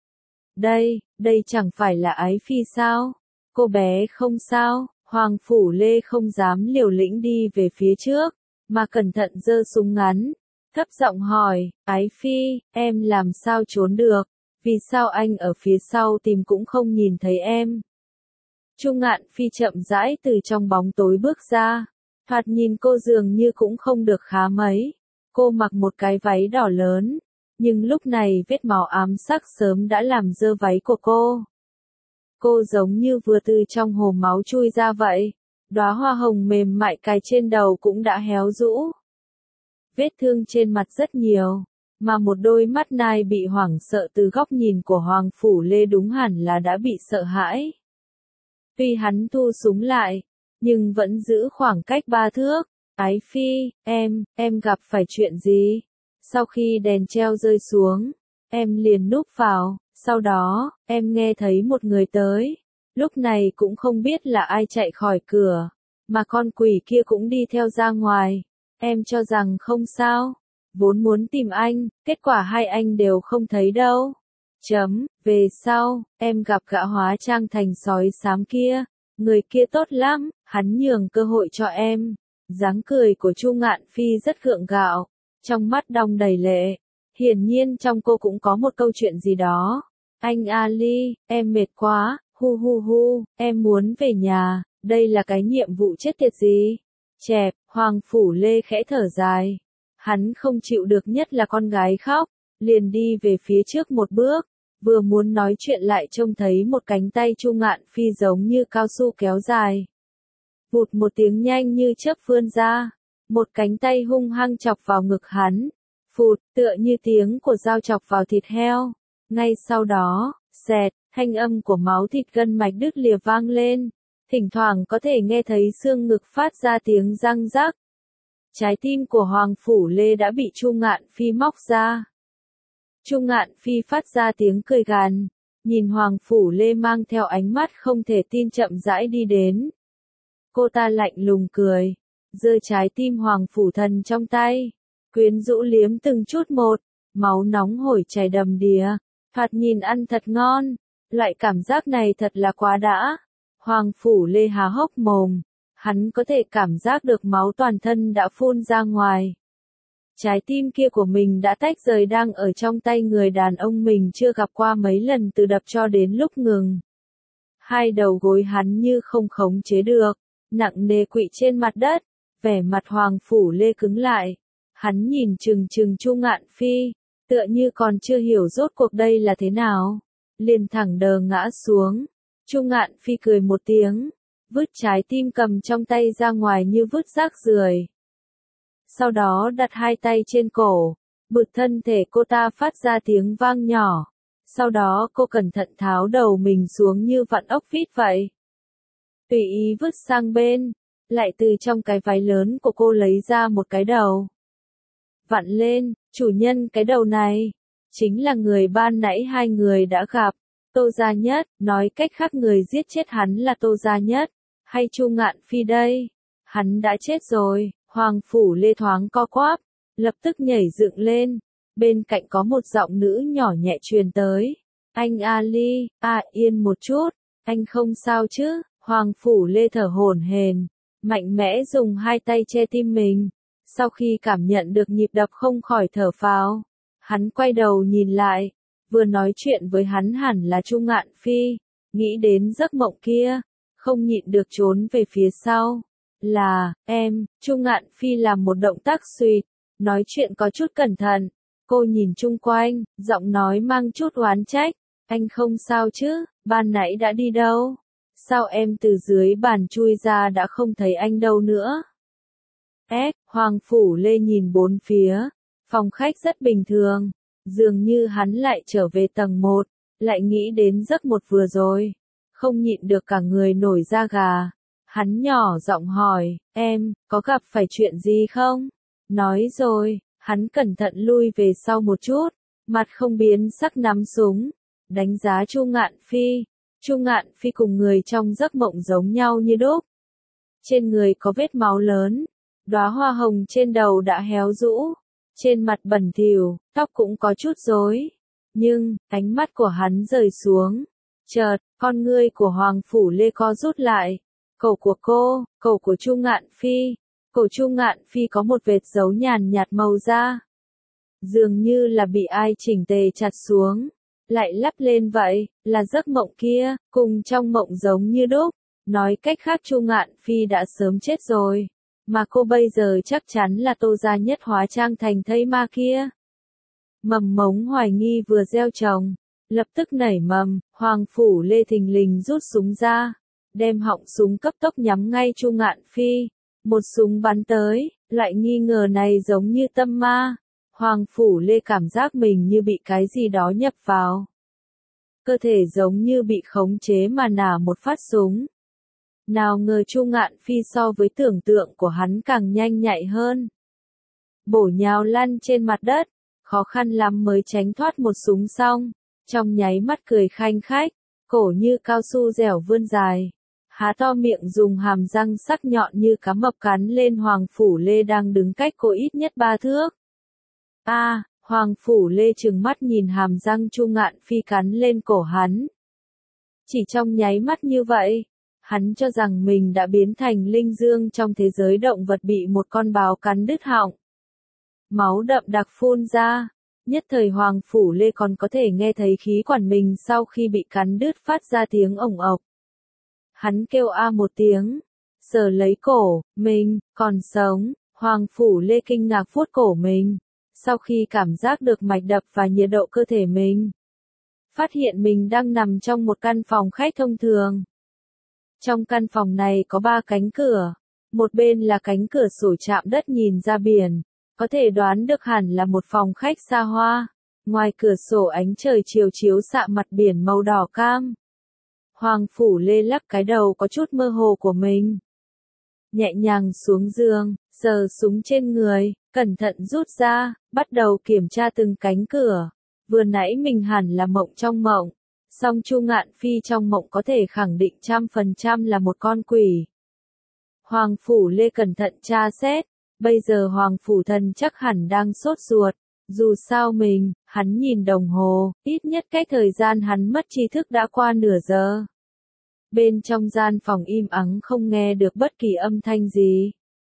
Đây chẳng phải là Ái Phi sao? Cô bé không sao. Hoàng Phủ Lê không dám liều lĩnh đi về phía trước, mà cẩn thận giơ súng ngắn, thấp giọng hỏi, Ái Phi, em làm sao trốn được? Vì sao anh ở phía sau tìm cũng không nhìn thấy em? Chu Ngạn Phi chậm rãi từ trong bóng tối bước ra, thoạt nhìn cô dường như cũng không được khá mấy. Cô mặc một cái váy đỏ lớn, nhưng lúc này vết máu ám sắc sớm đã làm dơ váy của cô. Cô giống như vừa từ trong hồ máu chui ra vậy, đóa hoa hồng mềm mại cài trên đầu cũng đã héo rũ. Vết thương trên mặt rất nhiều, mà một đôi mắt nai bị hoảng sợ từ góc nhìn của Hoàng Phủ Lê đúng hẳn là đã bị sợ hãi. Tuy hắn thu súng lại, nhưng vẫn giữ khoảng cách 3 thước. Ái Phi, em gặp phải chuyện gì? Sau khi đèn treo rơi xuống, em liền núp vào, sau đó, em nghe thấy một người tới. Lúc này cũng không biết là ai chạy khỏi cửa, mà con quỷ kia cũng đi theo ra ngoài. Em cho rằng không sao, vốn muốn tìm anh, kết quả hai anh đều không thấy đâu. Về sau, em gặp gã hóa trang thành sói xám kia, người kia tốt lắm, hắn nhường cơ hội cho em. Dáng cười của Chu Ngạn Phi rất gượng gạo, trong mắt đong đầy lệ. Hiển nhiên trong cô cũng có một câu chuyện gì đó. Anh Ali, em mệt quá, hu, em muốn về nhà, đây là cái nhiệm vụ chết tiệt gì? Chẹp, Hoàng Phủ Lê khẽ thở dài. Hắn không chịu được nhất là con gái khóc, liền đi về phía trước một bước, vừa muốn nói chuyện lại trông thấy một cánh tay Chu Ngạn Phi giống như cao su kéo dài. Vụt một tiếng nhanh như chớp vươn ra, một cánh tay hung hăng chọc vào ngực hắn. Phụt, tựa như tiếng của dao chọc vào thịt heo. Ngay sau đó, xẹt, thanh âm của máu thịt gân mạch đứt lìa vang lên. Thỉnh thoảng có thể nghe thấy xương ngực phát ra tiếng răng rắc. Trái tim của Hoàng Phủ Lê đã bị Chu Ngạn Phi móc ra. Chu Ngạn Phi phát ra tiếng cười gằn, nhìn Hoàng Phủ Lê mang theo ánh mắt không thể tin chậm rãi đi đến. Cô ta lạnh lùng cười, giơ trái tim Hoàng Phủ Thần trong tay, quyến rũ liếm từng chút một, máu nóng hổi chảy đầm đìa, thoạt nhìn ăn thật ngon, loại cảm giác này thật là quá đã. Hoàng Phủ Lê há hốc mồm, hắn có thể cảm giác được máu toàn thân đã phun ra ngoài. Trái tim kia của mình đã tách rời đang ở trong tay người đàn ông mình chưa gặp qua mấy lần từ đập cho đến lúc ngừng. Hai đầu gối hắn như không khống chế được, nặng nề quỵ trên mặt đất, vẻ mặt Hoàng Phủ Lê cứng lại. Hắn nhìn chừng chừng Chu Ngạn Phi, tựa như còn chưa hiểu rốt cuộc đây là thế nào, liền thẳng đờ ngã xuống. Chu Ngạn Phi cười một tiếng, vứt trái tim cầm trong tay ra ngoài như vứt rác rưởi. Sau đó đặt hai tay trên cổ, bực thân thể cô ta phát ra tiếng vang nhỏ. Sau đó cô cẩn thận tháo đầu mình xuống như vặn ốc vít vậy. Tùy ý vứt sang bên, lại từ trong cái váy lớn của cô lấy ra một cái đầu. Vặn lên, chủ nhân cái đầu này, chính là người ban nãy hai người đã gặp. Tô Gia Nhất, nói cách khác người giết chết hắn là Tô Gia Nhất, hay Chu Ngạn Phi đây? Hắn đã chết rồi. Hoàng Phủ Lê thoáng co quắp, lập tức nhảy dựng lên. Bên cạnh có một giọng nữ nhỏ nhẹ truyền tới. Anh Ali, yên một chút, anh không sao chứ? Hoàng Phủ Lê thở hổn hển, mạnh mẽ dùng hai tay che tim mình. Sau khi cảm nhận được nhịp đập không khỏi thở phào, hắn quay đầu nhìn lại, vừa nói chuyện với hắn hẳn là Chu Ngạn Phi, nghĩ đến giấc mộng kia, không nhịn được trốn về phía sau. Là, em, Chu Ngạn Phi làm một động tác suýt, nói chuyện có chút cẩn thận, cô nhìn chung quanh, giọng nói mang chút oán trách, anh không sao chứ, ban nãy đã đi đâu? Sao em từ dưới bàn chui ra đã không thấy anh đâu nữa? Hoàng Phủ Lê nhìn bốn phía, phòng khách rất bình thường, dường như hắn lại trở về tầng 1, lại nghĩ đến giấc một vừa rồi, không nhịn được cả người nổi da gà. Hắn nhỏ giọng hỏi, em, có gặp phải chuyện gì không? Nói rồi, hắn cẩn thận lui về sau một chút, mặt không biến sắc nắm súng, đánh giá Chu Ngạn Phi. Chu Ngạn Phi cùng người trong giấc mộng giống nhau như đúc. Trên người có vết máu lớn, đóa hoa hồng trên đầu đã héo rũ, trên mặt bẩn thỉu, tóc cũng có chút rối. Nhưng, ánh mắt của hắn rời xuống. Chợt, con ngươi của Hoàng Phủ Lê co rút lại. Cổ của cô, cổ của Chu Ngạn Phi. Cổ Chu Ngạn Phi có một vệt dấu nhàn nhạt màu da. Dường như là bị ai chỉnh tề chặt xuống. Lại lắp lên vậy, là giấc mộng kia, cùng trong mộng giống như đúc. Nói cách khác Chu Ngạn Phi đã sớm chết rồi. Mà cô bây giờ chắc chắn là Tô Gia Nhất hóa trang thành thây ma kia. Mầm mống hoài nghi vừa gieo trồng, lập tức nảy mầm, Hoàng Phủ Lê thình lình rút súng ra, đem họng súng cấp tốc nhắm ngay Chu Ngạn Phi. Một súng bắn tới, loại nghi ngờ này giống như tâm ma. Hoàng Phủ Lê cảm giác mình như bị cái gì đó nhập vào. Cơ thể giống như bị khống chế mà nả một phát súng. Nào ngờ Chu Ngạn Phi so với tưởng tượng của hắn càng nhanh nhạy hơn. Bổ nhào lăn trên mặt đất, khó khăn lắm mới tránh thoát một súng xong, trong nháy mắt cười khanh khách, cổ như cao su dẻo vươn dài. Há to miệng dùng hàm răng sắc nhọn như cá mập cắn lên Hoàng Phủ Lê đang đứng cách cô ít nhất 3 thước. Hoàng Phủ Lê trừng mắt nhìn hàm răng Chu Ngạn Phi cắn lên cổ hắn. Chỉ trong nháy mắt như vậy, hắn cho rằng mình đã biến thành linh dương trong thế giới động vật bị một con báo cắn đứt họng. Máu đậm đặc phun ra, nhất thời Hoàng Phủ Lê còn có thể nghe thấy khí quản mình sau khi bị cắn đứt phát ra tiếng ổng ộc. Hắn kêu a một tiếng, sờ lấy cổ, mình, còn sống. Hoàng Phủ Lê kinh ngạc vuốt cổ mình, sau khi cảm giác được mạch đập và nhiệt độ cơ thể mình. Phát hiện mình đang nằm trong một căn phòng khách thông thường. Trong căn phòng này có 3 cánh cửa, một bên là cánh cửa sổ chạm đất nhìn ra biển, có thể đoán được hẳn là một phòng khách xa hoa. Ngoài cửa sổ ánh trời chiều chiếu xạ mặt biển màu đỏ cam. Hoàng Phủ Lê lắc cái đầu có chút mơ hồ của mình. Nhẹ nhàng xuống giường, sờ súng trên người, cẩn thận rút ra, bắt đầu kiểm tra từng cánh cửa. Vừa nãy mình hẳn là mộng trong mộng, song Chu Ngạn Phi trong mộng có thể khẳng định 100% là một con quỷ. Hoàng Phủ Lê cẩn thận tra xét, bây giờ Hoàng Phủ Thần chắc hẳn đang sốt ruột. Dù sao hắn nhìn đồng hồ, ít nhất cách thời gian hắn mất tri thức đã qua nửa giờ. Bên trong gian phòng im ắng không nghe được bất kỳ âm thanh gì.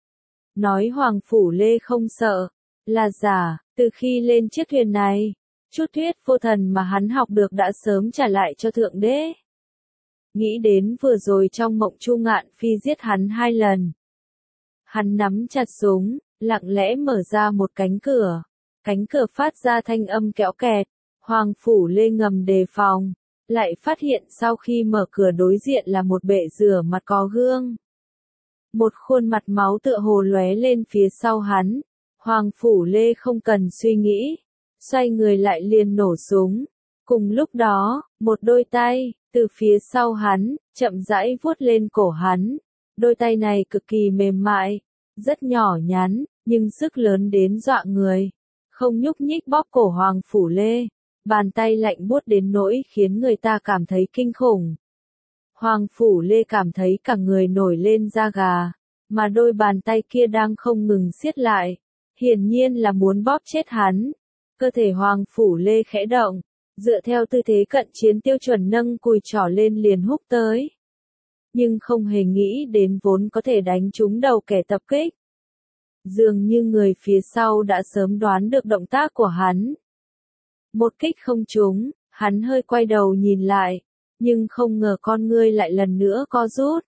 Nói Hoàng Phủ Lê không sợ, là giả, từ khi lên chiếc thuyền này, chút thuyết vô thần mà hắn học được đã sớm trả lại cho Thượng Đế. Nghĩ đến vừa rồi trong mộng Chu Ngạn Phi giết hắn 2 lần. Hắn nắm chặt súng, lặng lẽ mở ra một cánh cửa. Cánh cửa phát ra thanh âm kéo kẹt, Hoàng Phủ Lê ngầm đề phòng, lại phát hiện sau khi mở cửa đối diện là một bệ rửa mặt có gương. Một khuôn mặt máu tựa hồ lóe lên phía sau hắn, Hoàng Phủ Lê không cần suy nghĩ, xoay người lại liền nổ súng. Cùng lúc đó, một đôi tay, từ phía sau hắn, chậm rãi vuốt lên cổ hắn. Đôi tay này cực kỳ mềm mại, rất nhỏ nhắn, nhưng sức lớn đến dọa người. Không nhúc nhích bóp cổ Hoàng Phủ Lê, bàn tay lạnh buốt đến nỗi khiến người ta cảm thấy kinh khủng. Hoàng Phủ Lê cảm thấy cả người nổi lên da gà, mà đôi bàn tay kia đang không ngừng siết lại, hiển nhiên là muốn bóp chết hắn. Cơ thể Hoàng Phủ Lê khẽ động, dựa theo tư thế cận chiến tiêu chuẩn nâng cùi trỏ lên liền húc tới. Nhưng không hề nghĩ đến vốn có thể đánh trúng đầu kẻ tập kích. Dường như người phía sau đã sớm đoán được động tác của hắn. Một kích không trúng, hắn hơi quay đầu nhìn lại, nhưng không ngờ con ngươi lại lần nữa co rút.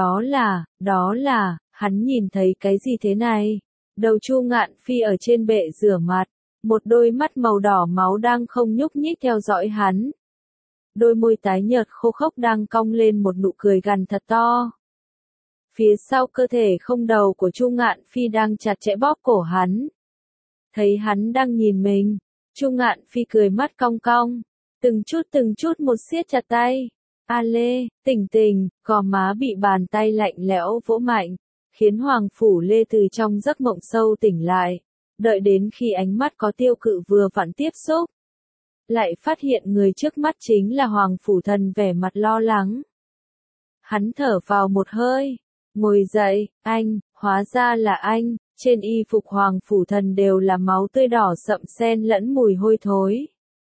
Đó là, hắn nhìn thấy cái gì thế này? Đầu Chu Ngạn Phi ở trên bệ rửa mặt, một đôi mắt màu đỏ máu đang không nhúc nhích theo dõi hắn. Đôi môi tái nhợt khô khốc đang cong lên một nụ cười gằn thật to. Phía sau cơ thể không đầu của Chu Ngạn Phi đang chặt chẽ bóp cổ hắn. Thấy hắn đang nhìn mình, Chu Ngạn Phi cười mắt cong cong, từng chút một siết chặt tay. A Lê, tỉnh tỉnh, gò má bị bàn tay lạnh lẽo vỗ mạnh, khiến Hoàng Phủ Lê từ trong giấc mộng sâu tỉnh lại, đợi đến khi ánh mắt có tiêu cự vừa vặn tiếp xúc. Lại phát hiện người trước mắt chính là Hoàng Phủ Thần vẻ mặt lo lắng. Hắn thở vào một hơi, ngồi dậy, anh, hóa ra là anh, trên y phục Hoàng Phủ Thần đều là máu tươi đỏ sậm xen lẫn mùi hôi thối.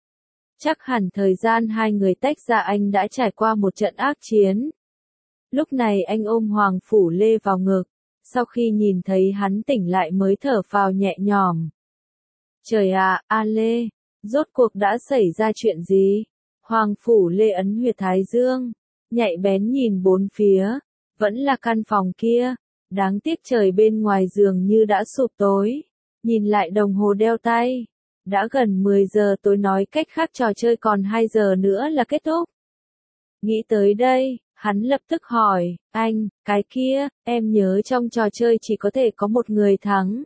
Chắc hẳn thời gian hai người tách ra anh đã trải qua một trận ác chiến. Lúc này anh ôm Hoàng Phủ Lê vào ngực, sau khi nhìn thấy hắn tỉnh lại mới thở phào nhẹ nhõm. Trời ạ, A Lê, rốt cuộc đã xảy ra chuyện gì? Hoàng Phủ Lê ấn huyệt thái dương, nhạy bén nhìn bốn phía, vẫn là căn phòng kia, đáng tiếc trời bên ngoài giường như đã sụp tối, nhìn lại đồng hồ đeo tay. Đã gần 10 giờ tối, nói cách khác trò chơi còn 2 giờ nữa là kết thúc. Nghĩ tới đây, hắn lập tức hỏi, anh, cái kia, em nhớ trong trò chơi chỉ có thể có một người thắng.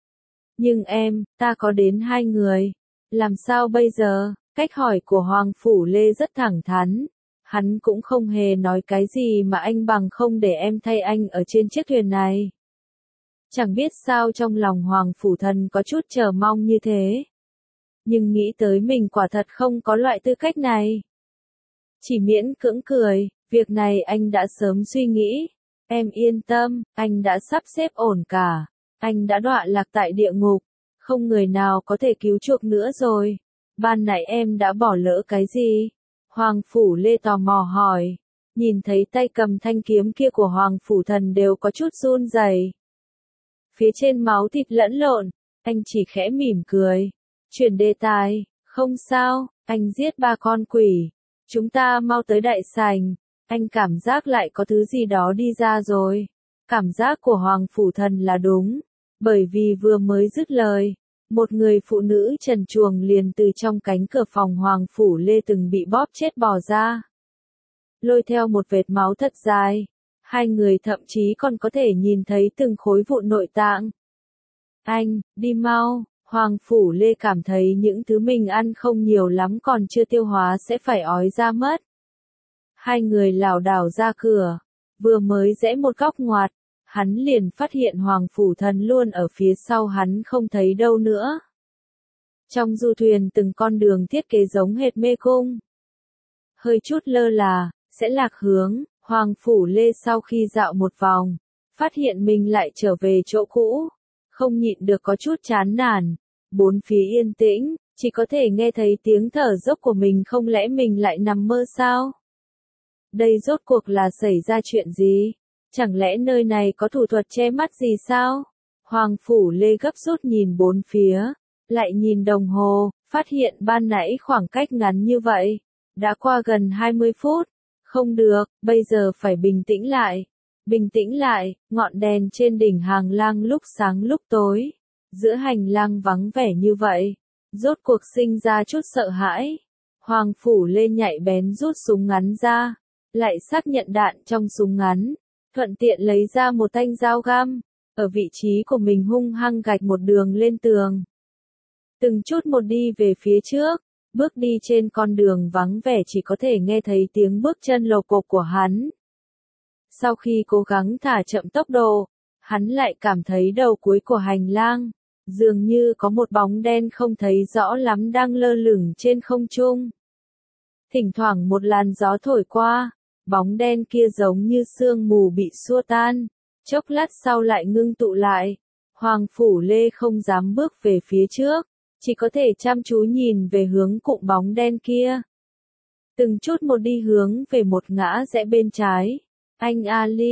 Nhưng ta có đến 2 người. Làm sao bây giờ? Cách hỏi của Hoàng Phủ Lê rất thẳng thắn. Hắn cũng không hề nói cái gì mà anh bằng không để em thay anh ở trên chiếc thuyền này. Chẳng biết sao trong lòng Hoàng Phủ Thần có chút chờ mong như thế. Nhưng nghĩ tới mình quả thật không có loại tư cách này. Chỉ miễn cưỡng cười, việc này anh đã sớm suy nghĩ. Em yên tâm, anh đã sắp xếp ổn cả. Anh đã đọa lạc tại địa ngục, không người nào có thể cứu chuộc nữa rồi. Ban nãy em đã bỏ lỡ cái gì? Hoàng Phủ Lê tò mò hỏi. Nhìn thấy tay cầm thanh kiếm kia của Hoàng Phủ Thần đều có chút run rẩy. Phía trên máu thịt lẫn lộn, anh chỉ khẽ mỉm cười. Chuyển đề tài, không sao, anh giết 3 con quỷ. Chúng ta mau tới đại sảnh. Anh cảm giác lại có thứ gì đó đi ra rồi. Cảm giác của Hoàng Phủ Thần là đúng. Bởi vì vừa mới dứt lời, một người phụ nữ trần truồng liền từ trong cánh cửa phòng Hoàng Phủ Lê từng bị bóp chết bò ra. Lôi theo một vệt máu thật dài. Hai người thậm chí còn có thể nhìn thấy từng khối vụn nội tạng. Anh, đi mau. Hoàng Phủ Lê cảm thấy những thứ mình ăn không nhiều lắm còn chưa tiêu hóa sẽ phải ói ra mất. Hai người lảo đảo ra cửa, vừa mới rẽ một góc ngoặt, hắn liền phát hiện Hoàng Phủ Thần luôn ở phía sau hắn không thấy đâu nữa. Trong du thuyền từng con đường thiết kế giống hệt mê cung. Hơi chút lơ là, sẽ lạc hướng, Hoàng Phủ Lê sau khi dạo một vòng, phát hiện mình lại trở về chỗ cũ. Không nhịn được có chút chán nản, bốn phía yên tĩnh, chỉ có thể nghe thấy tiếng thở dốc của mình, không lẽ mình lại nằm mơ sao? Đây rốt cuộc là xảy ra chuyện gì? Chẳng lẽ nơi này có thủ thuật che mắt gì sao? Hoàng Phủ Lê gấp rút nhìn bốn phía, lại nhìn đồng hồ, phát hiện ban nãy khoảng cách ngắn như vậy, đã qua gần 20 phút. Không được, bây giờ phải bình tĩnh lại. Bình tĩnh lại, ngọn đèn trên đỉnh hàng lang lúc sáng lúc tối. Giữa hành lang vắng vẻ như vậy, rốt cuộc sinh ra chút sợ hãi. Hoàng Phủ Lê nhạy bén rút súng ngắn ra, lại xác nhận đạn trong súng ngắn, thuận tiện lấy ra một thanh dao găm, ở vị trí của mình hung hăng gạch một đường lên tường. Từng chút một đi về phía trước, bước đi trên con đường vắng vẻ chỉ có thể nghe thấy tiếng bước chân lộc cộc của hắn. Sau khi cố gắng thả chậm tốc độ, hắn lại cảm thấy đầu cuối của hành lang, dường như có một bóng đen không thấy rõ lắm đang lơ lửng trên không trung. Thỉnh thoảng một làn gió thổi qua, bóng đen kia giống như sương mù bị xua tan, chốc lát sau lại ngưng tụ lại. Hoàng Phủ Lê không dám bước về phía trước, chỉ có thể chăm chú nhìn về hướng cụm bóng đen kia. Từng chút một đi hướng về một ngã rẽ bên trái. Anh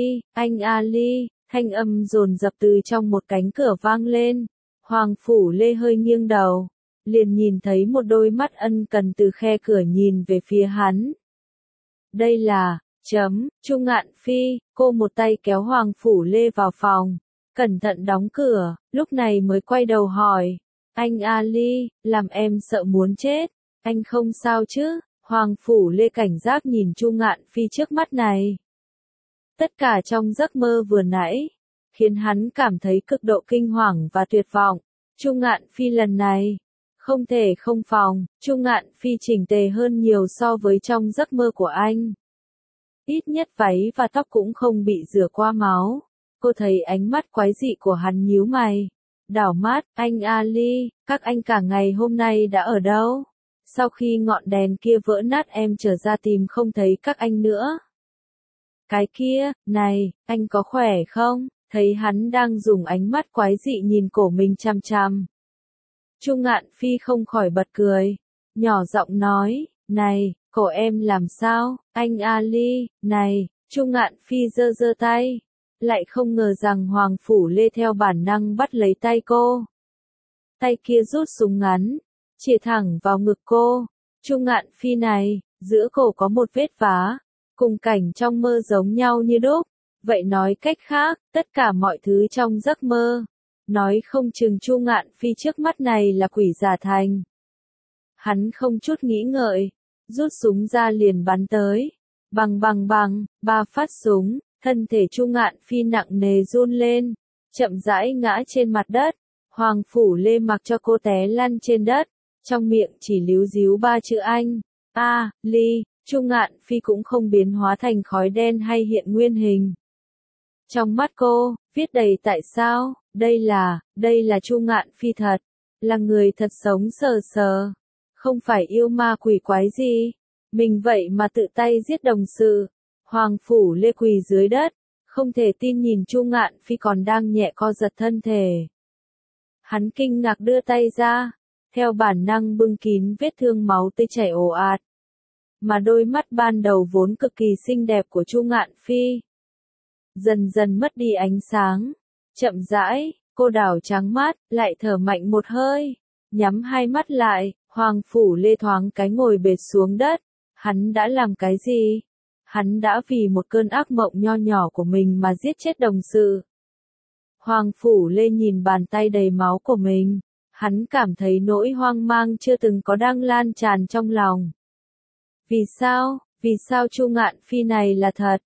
Ali, thanh âm dồn dập từ trong một cánh cửa vang lên. Hoàng Phủ Lê hơi nghiêng đầu, liền nhìn thấy một đôi mắt ân cần từ khe cửa nhìn về phía hắn. Đây là, Chu Ngạn Phi, cô một tay kéo Hoàng Phủ Lê vào phòng, cẩn thận đóng cửa, lúc này mới quay đầu hỏi. Anh Ali, làm em sợ muốn chết, anh không sao chứ? Hoàng Phủ Lê cảnh giác nhìn Chu Ngạn Phi trước mắt này. Tất cả trong giấc mơ vừa nãy, khiến hắn cảm thấy cực độ kinh hoàng và tuyệt vọng. Chu Ngạn Phi lần này, không thể không phòng, Chu Ngạn Phi chỉnh tề hơn nhiều so với trong giấc mơ của anh. Ít nhất váy và tóc cũng không bị rửa qua máu. Cô thấy ánh mắt quái dị của hắn nhíu mày. Đảo mắt, anh Ali, các anh cả ngày hôm nay đã ở đâu? Sau khi ngọn đèn kia vỡ nát em trở ra tìm không thấy các anh nữa. Cái kia, này, anh có khỏe không? Thấy hắn đang dùng ánh mắt quái dị nhìn cổ mình chằm chằm. Chu Ngạn Phi không khỏi bật cười. Nhỏ giọng nói, này, cổ em làm sao? Anh Ali, này, Chu Ngạn Phi giơ giơ tay. Lại không ngờ rằng Hoàng Phủ Lê theo bản năng bắt lấy tay cô. Tay kia rút súng ngắn, chĩa thẳng vào ngực cô. Chu Ngạn Phi này, giữa cổ có một vết vá, cùng cảnh trong mơ giống nhau như đúc. Vậy nói cách khác, tất cả mọi thứ trong giấc mơ, nói không chừng Chu Ngạn Phi trước mắt này là quỷ giả thành. Hắn không chút nghĩ ngợi, rút súng ra liền bắn tới. Bằng, 3 phát súng, thân thể Chu Ngạn Phi nặng nề run lên, chậm rãi ngã trên mặt đất. Hoàng Phủ Lê mặc cho cô té lăn trên đất, trong miệng chỉ líu díu 3 chữ anh. Ly, Chu Ngạn Phi cũng không biến hóa thành khói đen hay hiện nguyên hình. Trong mắt cô, viết đầy tại sao, đây là Chu Ngạn Phi thật, là người thật sống sờ sờ, không phải yêu ma quỷ quái gì, mình vậy mà tự tay giết đồng sự. Hoàng Phủ Lê quỳ dưới đất, không thể tin nhìn Chu Ngạn Phi còn đang nhẹ co giật thân thể. Hắn kinh ngạc đưa tay ra, theo bản năng bưng kín vết thương máu tươi chảy ồ ạt. Mà đôi mắt ban đầu vốn cực kỳ xinh đẹp của Chu Ngạn Phi dần dần mất đi ánh sáng. Chậm rãi, cô đảo trắng mắt, lại thở mạnh một hơi, nhắm hai mắt lại. Hoàng Phủ Lê thoáng cái ngồi bệt xuống đất. Hắn đã làm cái gì? Hắn đã vì một cơn ác mộng nho nhỏ của mình mà giết chết đồng sự. Hoàng Phủ Lê nhìn bàn tay đầy máu của mình, hắn cảm thấy nỗi hoang mang chưa từng có đang lan tràn trong lòng. Vì sao Chu Ngạn Phi này là thật?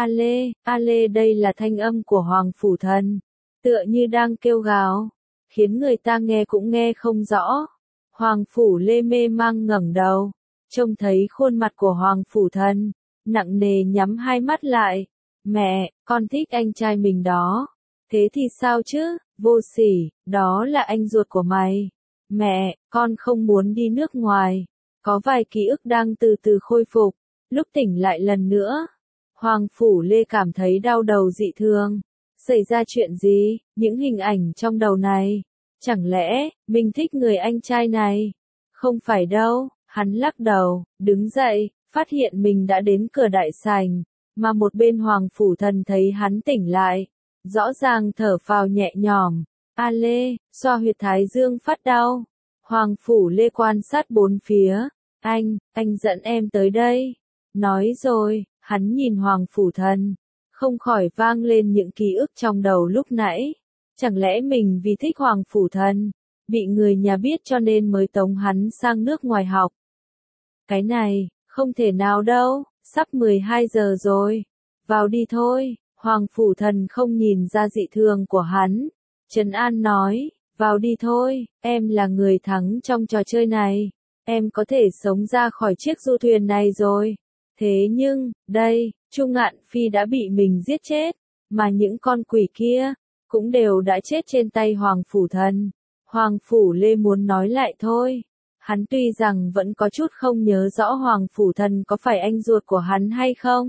A Lê đây là thanh âm của Hoàng Phủ Thần, tựa như đang kêu gào, khiến người ta nghe cũng nghe không rõ. Hoàng Phủ Lê mê mang ngẩng đầu, trông thấy khuôn mặt của Hoàng Phủ Thần, nặng nề nhắm hai mắt lại. Mẹ, con thích anh trai mình đó. Thế thì sao chứ, vô sỉ, đó là anh ruột của mày. Mẹ, con không muốn đi nước ngoài. Có vài ký ức đang từ từ khôi phục, lúc tỉnh lại lần nữa. Hoàng Phủ Lê cảm thấy đau đầu dị thường. Xảy ra chuyện gì, những hình ảnh trong đầu này? Chẳng lẽ, mình thích người anh trai này? Không phải đâu, hắn lắc đầu, đứng dậy, phát hiện mình đã đến cửa đại sảnh, mà một bên Hoàng Phủ Thần thấy hắn tỉnh lại. Rõ ràng thở phào nhẹ nhõm. A Lê, xoa huyệt thái dương phát đau. Hoàng Phủ Lê quan sát bốn phía. Anh dẫn em tới đây. Nói rồi, hắn nhìn Hoàng Phủ Thần, không khỏi vang lên những ký ức trong đầu lúc nãy. Chẳng lẽ mình vì thích Hoàng Phủ Thần, bị người nhà biết cho nên mới tống hắn sang nước ngoài học? Cái này, không thể nào đâu, sắp 12 giờ rồi. Vào đi thôi. Hoàng Phủ Thần không nhìn ra dị thường của hắn. Trấn An nói, vào đi thôi, em là người thắng trong trò chơi này. Em có thể sống ra khỏi chiếc du thuyền này rồi. Thế nhưng, đây, Chu Ngạn Phi đã bị mình giết chết, mà những con quỷ kia, cũng đều đã chết trên tay Hoàng Phủ Thần. Hoàng Phủ Lê muốn nói lại thôi. Hắn tuy rằng vẫn có chút không nhớ rõ Hoàng Phủ Thần có phải anh ruột của hắn hay không,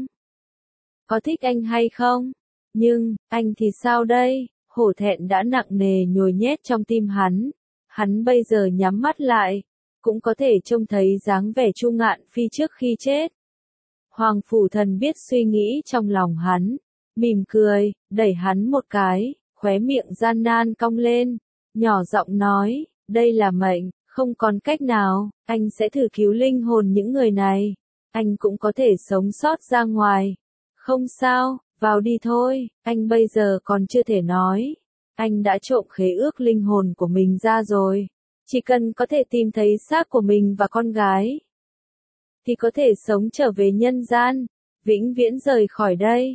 có thích anh hay không, nhưng, anh thì sao đây? Hổ thẹn đã nặng nề nhồi nhét trong tim hắn. Hắn bây giờ nhắm mắt lại, cũng có thể trông thấy dáng vẻ Chu Ngạn Phi trước khi chết. Hoàng Phủ Thần biết suy nghĩ trong lòng hắn, mỉm cười, đẩy hắn một cái, khóe miệng gian nan cong lên, nhỏ giọng nói, đây là mệnh, không còn cách nào, anh sẽ thử cứu linh hồn những người này, anh cũng có thể sống sót ra ngoài. Không sao, vào đi thôi, anh bây giờ còn chưa thể nói. Anh đã trộm khế ước linh hồn của mình ra rồi. Chỉ cần có thể tìm thấy xác của mình và con gái, thì có thể sống trở về nhân gian, vĩnh viễn rời khỏi đây.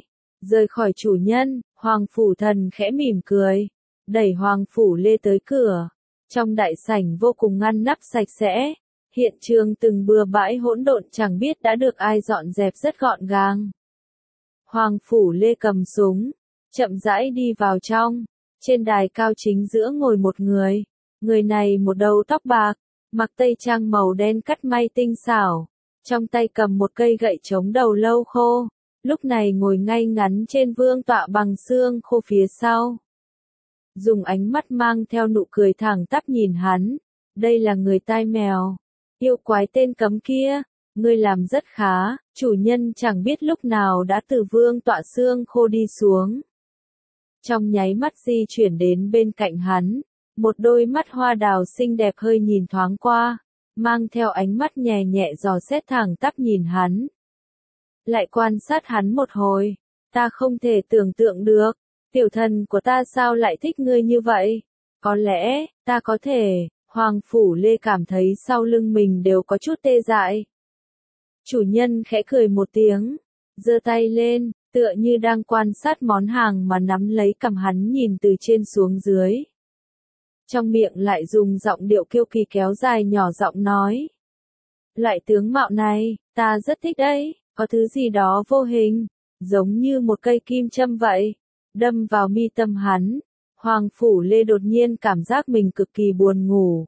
Rời khỏi chủ nhân, Hoàng Phủ Thần khẽ mỉm cười, đẩy Hoàng Phủ Lê tới cửa. Trong đại sảnh vô cùng ngăn nắp sạch sẽ, hiện trường từng bừa bãi hỗn độn chẳng biết đã được ai dọn dẹp rất gọn gàng. Hoàng Phủ Lê cầm súng, chậm rãi đi vào trong. Trên đài cao chính giữa ngồi một người. Người này một đầu tóc bạc, mặc tây trang màu đen cắt may tinh xảo, trong tay cầm một cây gậy chống đầu lâu khô, lúc này ngồi ngay ngắn trên vương tọa bằng xương khô phía sau. Dùng ánh mắt mang theo nụ cười thẳng tắp nhìn hắn, đây là người tai mèo, yêu quái tên cấm kia, ngươi làm rất khá, chủ nhân chẳng biết lúc nào đã từ vương tọa xương khô đi xuống. Trong nháy mắt di chuyển đến bên cạnh hắn, một đôi mắt hoa đào xinh đẹp hơi nhìn thoáng qua, mang theo ánh mắt nhẹ nhẹ dò xét thẳng tắp nhìn hắn. Lại quan sát hắn một hồi, ta không thể tưởng tượng được, tiểu thần của ta sao lại thích ngươi như vậy? Có lẽ, ta có thể, Hoàng Phủ Lê cảm thấy sau lưng mình đều có chút tê dại. Chủ nhân khẽ cười một tiếng, giơ tay lên, tựa như đang quan sát món hàng mà nắm lấy cằm hắn nhìn từ trên xuống dưới. Trong miệng lại dùng giọng điệu kiêu kỳ kéo dài nhỏ giọng nói. Loại tướng mạo này, ta rất thích đấy, có thứ gì đó vô hình, giống như một cây kim châm vậy, đâm vào mi tâm hắn. Hoàng Phủ Lê đột nhiên cảm giác mình cực kỳ buồn ngủ.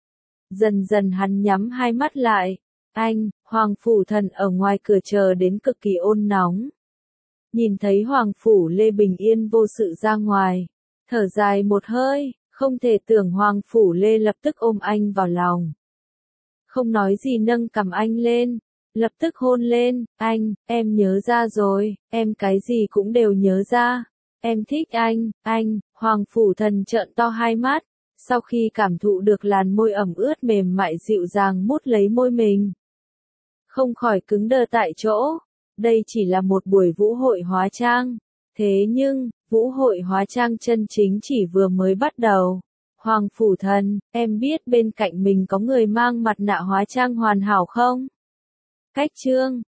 Dần dần hắn nhắm hai mắt lại. Anh, Hoàng Phủ Thần ở ngoài cửa chờ đến cực kỳ ôn nóng. Nhìn thấy Hoàng Phủ Lê bình yên vô sự ra ngoài, thở dài một hơi, không thể tưởng Hoàng Phủ Lê lập tức ôm anh vào lòng. Không nói gì nâng cằm anh lên, lập tức hôn lên, anh, em nhớ ra rồi, em cái gì cũng đều nhớ ra, em thích anh, Hoàng Phủ Thần trợn to hai mắt, sau khi cảm thụ được làn môi ẩm ướt mềm mại dịu dàng mút lấy môi mình. Không khỏi cứng đơ tại chỗ, đây chỉ là một buổi vũ hội hóa trang, thế nhưng, vũ hội hóa trang chân chính chỉ vừa mới bắt đầu. Hoàng Phủ Thần, em biết bên cạnh mình có người mang mặt nạ hóa trang hoàn hảo không? Cách chương